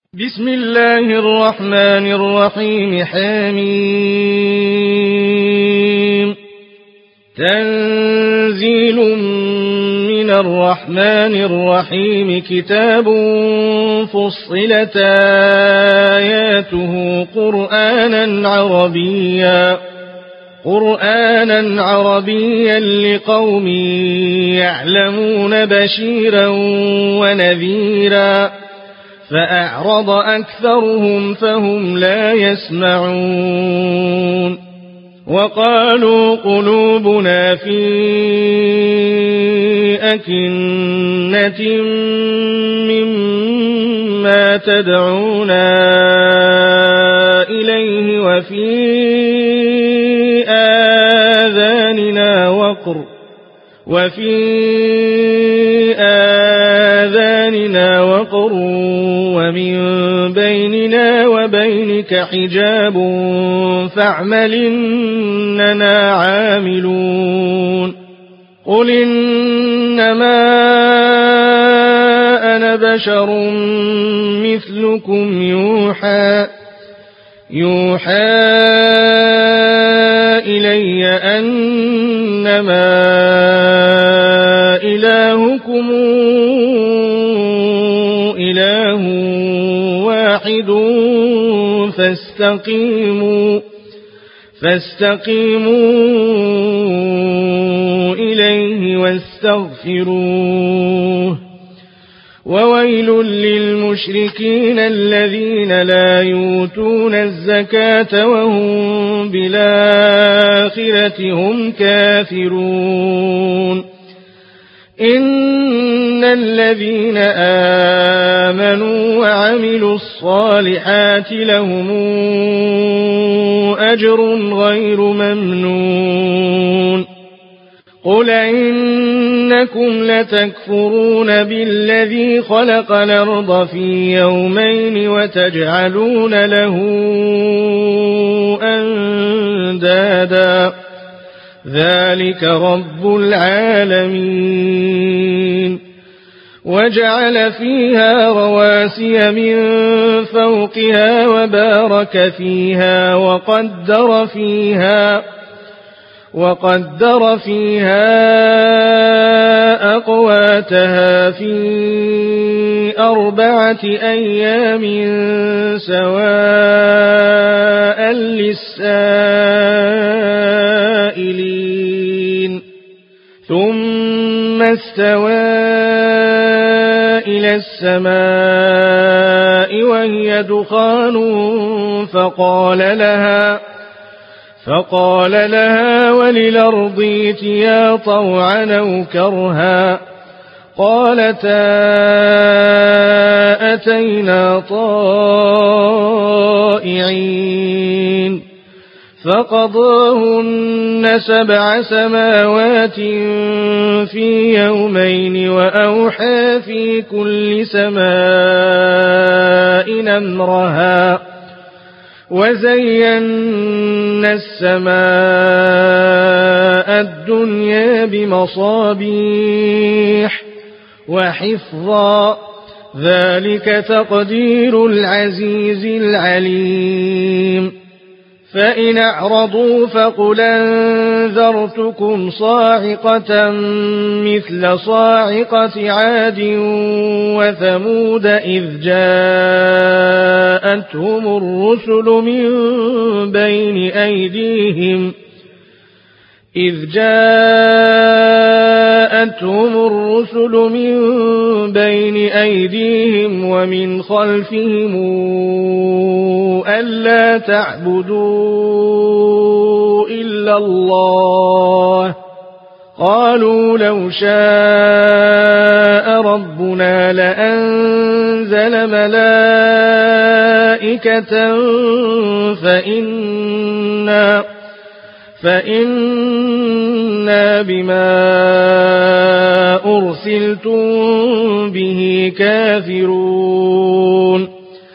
بسم الله الرحمن الرحيم. حميم. تنزيل من الرحمن الرحيم. كتاب فصلت آياته قرآنا عربيا لقوم يعلمون بشيرا ونذيرا فأعرض أكثرهم فهم لا يسمعون. وقالوا قلوبنا في أكنة مما تدعونا إليه وفي آذاننا وقر ومن بيننا وبينك حجاب فاعمل إننا عاملون. قل إنما أنا بشر مثلكم يوحى إلي أنما إلهكم إله واحد فاستقيموا إليه واستغفروه. وويل للمشركين الذين لا يؤتون الزكاة وهم بالآخرة هم كافرون. إن الذين آمنوا وعملوا الصالحات لهم أجر غير ممنون. قل إنكم لتكفرون بالذي خلق الأرض في يومين وتجعلون له أندادا ذلك رب العالمين. وجعل فيها رواسي من فوقها وبارك فيها وقدر فيها أقواتها في 4 أيام سواء للسائلين. ثم استوى إلى السماء وهي دخان فقال لها وللأرض ائتيا طوعا أو كرها قالتا أتينا طائعين. فقضاهن 7 سماوات في يومين وأوحى في كل سماء أمرها وزينا السماء الدنيا بمصابيح وحفظا ذلك تقدير العزيز العليم. فإن أعرضوا فقل أنذرتكم صاعقة مثل صاعقة عاد وثمود إذ جاءتهم الرسل من بين أيديهم ومن خلفهم ألا تعبدوا إلا الله قالوا لو شاء ربنا لأنزل ملائكة فإنا بما أرسلتم به كافرون.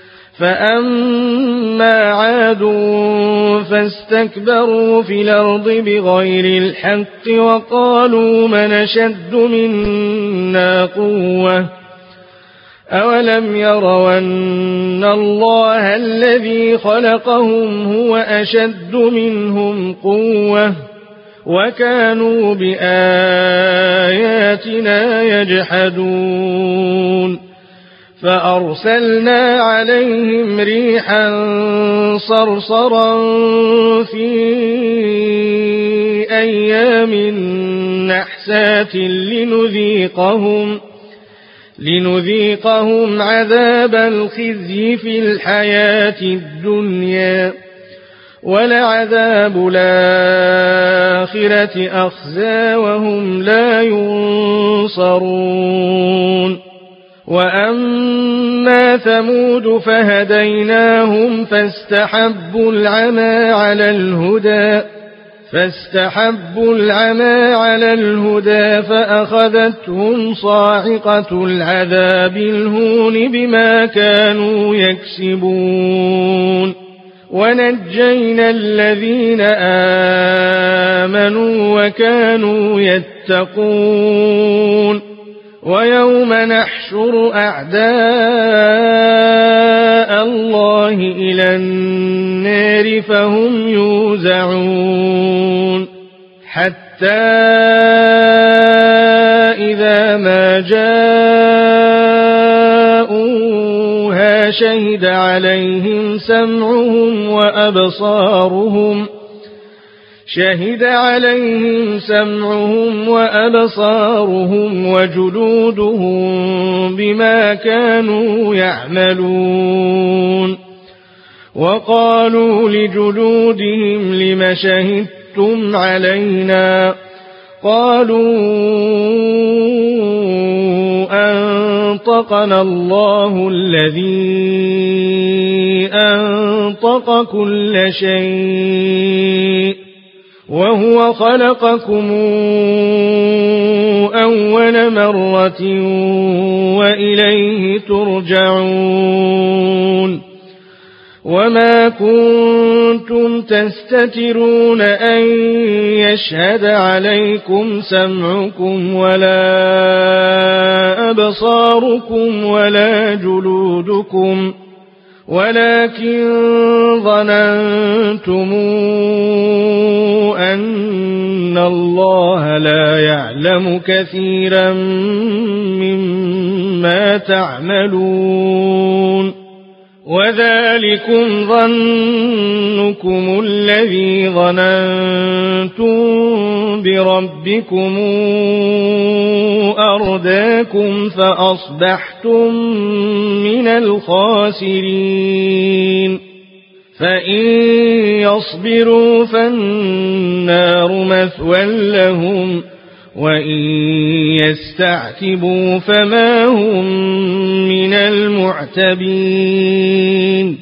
فأما عاد فاستكبروا في الأرض بغير الحق وقالوا من أشد منا قوة أولم يروا أن الله الذي خلقهم هو أشد منهم قوة وكانوا بآياتنا يجحدون فأرسلنا عليهم ريحا صرصرا في أيام نحسات لنذيقهم عذاب الخزي في الحياة الدنيا ولعذاب الآخرة أخزى وهم لا ينصرون وأما ثمود فهديناهم فاستحبوا العمى على الهدى فأخذتهم صاعقة العذاب الهون بما كانوا يكسبون ونجينا الذين آمنوا وكانوا يتقون ويوم نحشر أعداء الله إلى النار فهم يوزعون حتى إذا ما جاءوها شهد عليهم سمعهم وأبصارهم وجلودهم بما كانوا يعملون وقالوا لجلودهم لم شهدتم علينا قالوا أنطقنا الله الذي أنطق كل شيء وهو خلقكم أول مرة وإليه ترجعون وما كنتم تستترون أن يشهد عليكم سمعكم ولا أبصاركم ولا جلودكم ولكن ظننتم أن الله لا يعلم كثيرا مما تعملون وذلكم ظنكم الذي ظننتم بربكم أرداكم فأصبحتم من الخاسرين فإن يصبروا فالنار مثوى لهم وإن يستعتبوا فما هم من المعتبين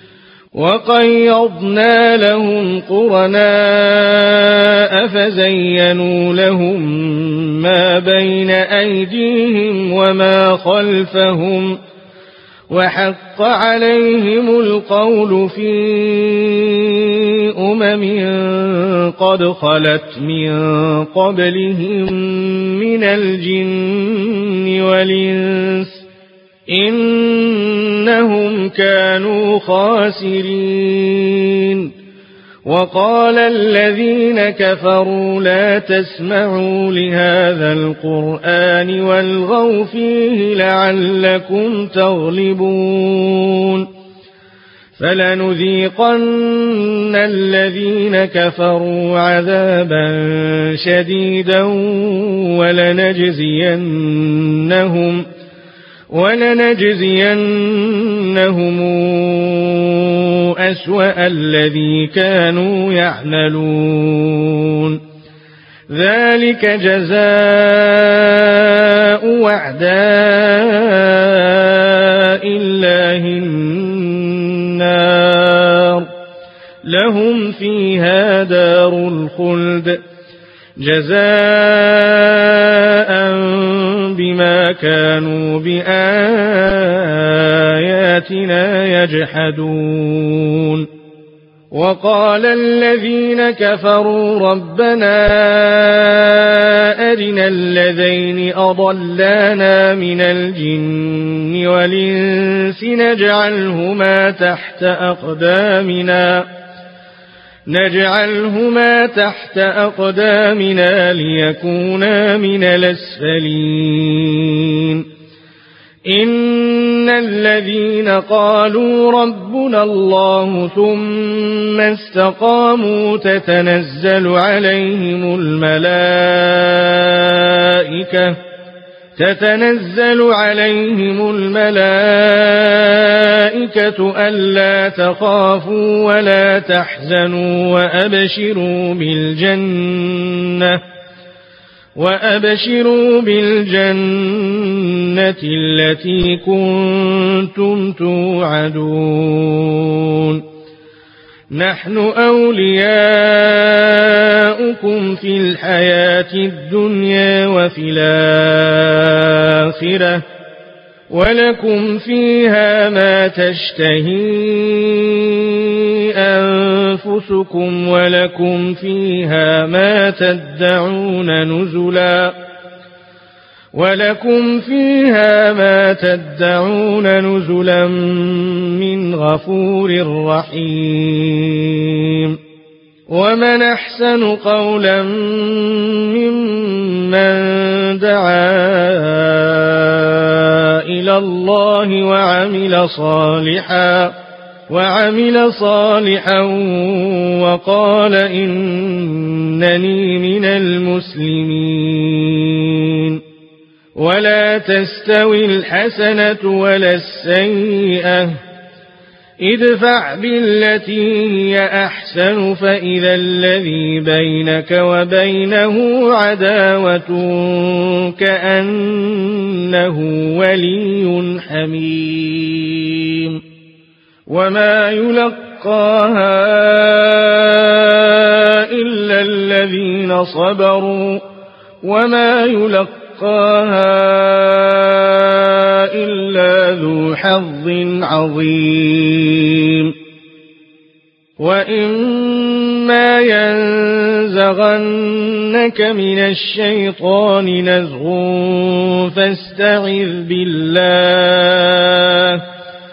وقيضنا لهم قرناء فزينوا لهم ما بين أيديهم وما خلفهم وحق عليهم القول في قد خلت من قبلهم من الجن والإنس إنهم كانوا خاسرين وقال الذين كفروا لا تسمعوا لهذا القرآن والغوا فيه لعلكم تغلبون فلنذيقن الذين كفروا عذابا شديدا ولنجزينهم أسوأ الذي كانوا يعملون ذلك جزاء أعداء الله النار لهم فيها دار الخلد جزاء بما كانوا بآياتنا يجحدون وقال الذين كفروا ربنا أرنا الذين أضلانا من الجن والإنس نجعلهما تحت أقدامنا ليكونا من الأسفلين إن الذين قالوا ربنا الله ثم استقاموا تتنزل عليهم الملائكة ألا تخافوا ولا تحزنوا وأبشروا بالجنة التي كنتم توعدون نحن أولياؤكم في الحياة الدنيا وفي الآخرة ولكم فيها ما تشتهي أنفسكم ولكم فيها ما تدعون نزلا من غفور رحيم ومن أحسن قولا ممن دعا إلى الله وعمل صالحا وقال إنني من المسلمين ولا تستوي الحسنة ولا السيئة ادفع بالتي هي أحسن فإذا الذي بينك وبينه عداوة كأنه ولي حميم وما يلقاها إلا الذين صبروا وما يلقاها إلا ذو حظ عظيم وإما ينزغنك من الشيطان نزغ فاستعذ بالله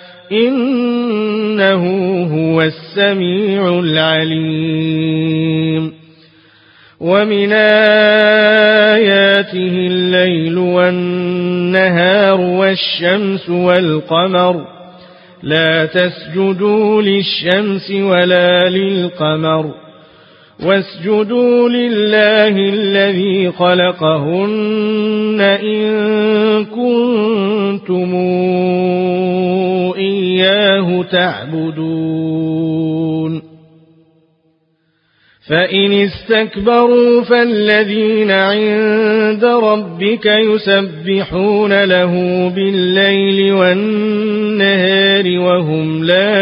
إنه هو السميع العليم ومن آياته الليل والنهار والشمس والقمر لا تسجدوا للشمس ولا للقمر واسجدوا لله الذي خلقهن إن كنتم إياه تعبدون فإن استكبروا فالذين عند ربك يسبحون له بالليل والنهار وهم لا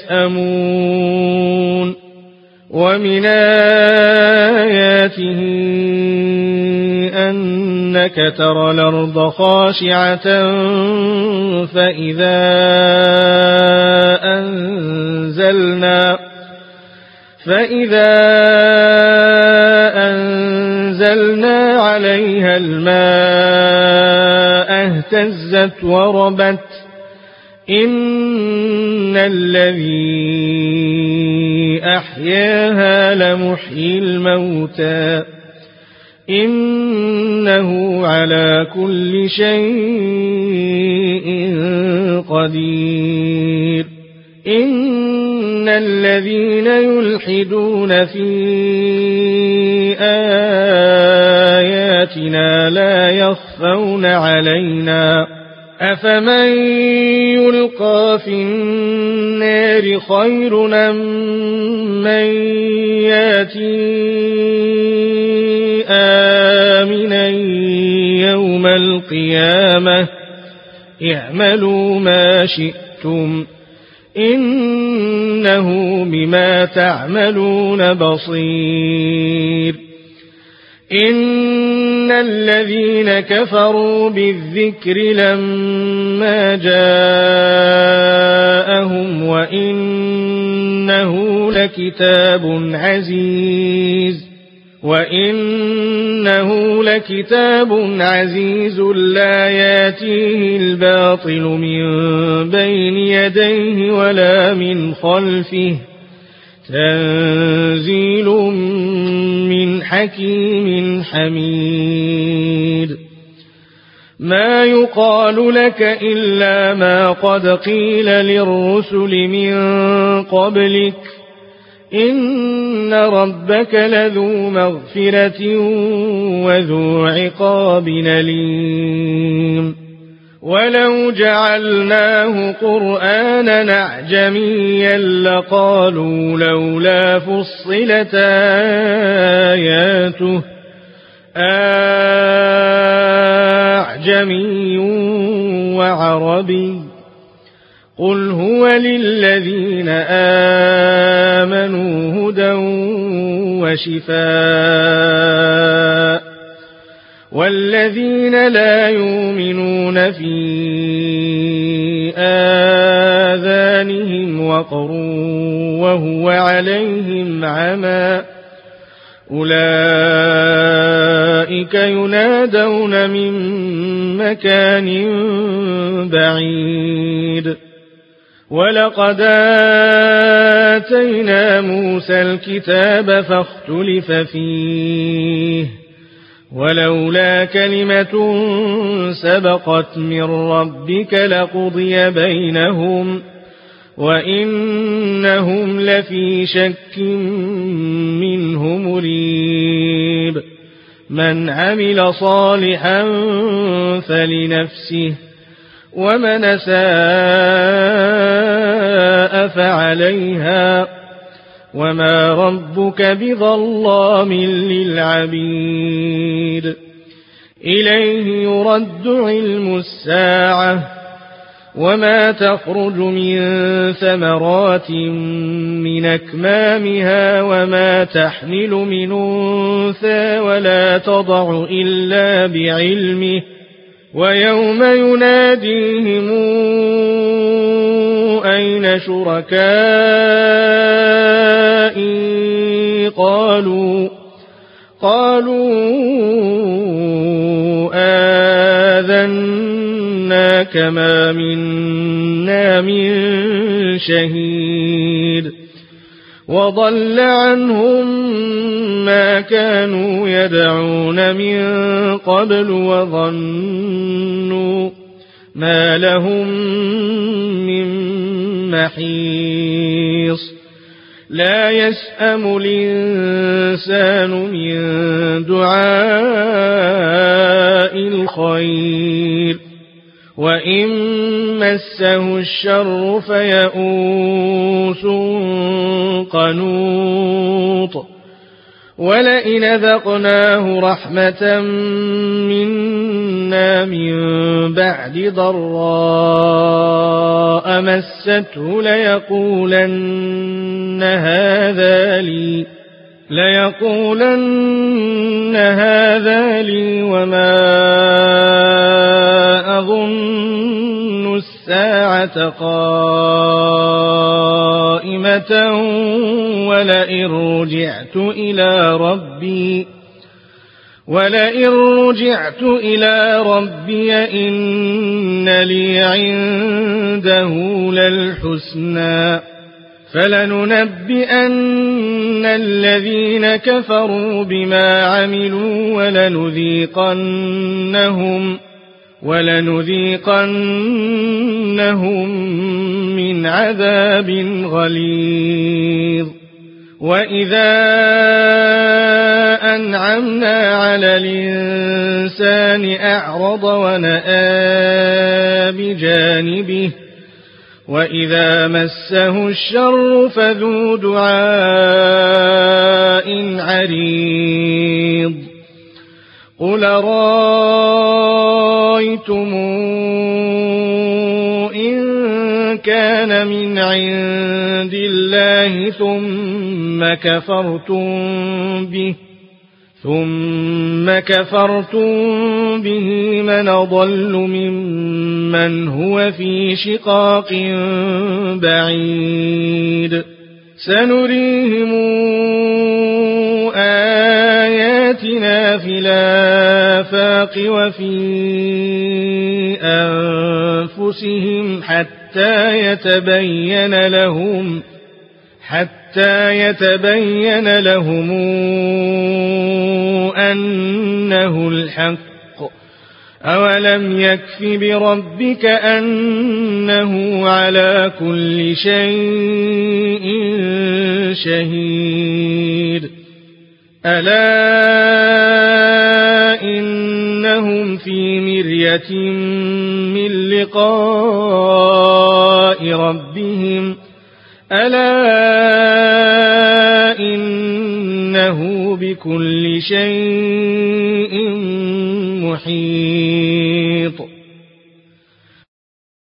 يسأمون ومن آياته أنك ترى الأرض خاشعة فإذا أنزلنا عليها الماء اهتزت وربت إن الذي أحياها لمحيي الموتى إنه على كل شيء قدير إن الذين يلحدون في آياتنا لا يخفون علينا أفمن يلقى في النار خير أم من ياتي آمنا يوم القيامة اعملوا ما شئتم إنه بما تعملون بصير إن الذين كفروا بالذكر لما جاءهم وإنه لكتاب عزيز لا ياتيه الباطل من بين يديه ولا من خلفه تنزيل من حكيم حميد ما يقال لك إلا ما قد قيل للرسل من قبلك إن ربك لذو مغفرة وذو عقاب أليم ولو جعلناه قرآنا أعجميا لقالوا لولا فصلت آياته أعجمي وعربي قل هو للذين آمنوا هدى وشفاء والذين لا يؤمنون في آذانهم وقر وهو عليهم عمى أولئك ينادون من مكان بعيد ولقد آتينا موسى الكتاب فاختلف فيه ولولا كلمة سبقت من ربك لقضي بينهم وإنهم لفي شك منه مريب من عمل صالحا فلنفسه ومن أساء فعليها وما ربك بظلام للعبيد إليه يرد علم الساعة وما تخرج من ثمرات من أكمامها وما تحمل من أنثى ولا تضع إلا بعلمه ويوم يناديهم أين شركائي قالوا آذناك ما منا من شهيد وضل عنهم ما كانوا يدعون من قبل وظنوا ما لهم من محيص لا يسأم الإنسان من دعاء الخير وإن مسه الشر فيئوس قنوط ولئن ذقناه رحمة منا من بعد ضراء مسته ليقولن هذا لي وما أظن الساعة قائمة ولئن رجعت إلى ربي إن لي عنده للحسنى فلننبئن الذين كفروا بما عملوا ولنذيقنهم من عذاب غليظ وإذا أنعمنا على الإنسان أعرض ونأى بجانبه وإذا مسه الشر فذو دعاء عريض قل رأيتم إن كان من عند الله ثم كفرتم به من أضل ممن هو في شقاق بعيد سنريهم آياتنا في الآفاق وفي أنفسهم حتى يتبين لهم أنه الحق. أولم يكف بربك أنه على كل شيء شهيد. ألا إنهم في مرية من لقاء ربهم ألا إنه بكل شيء محيط.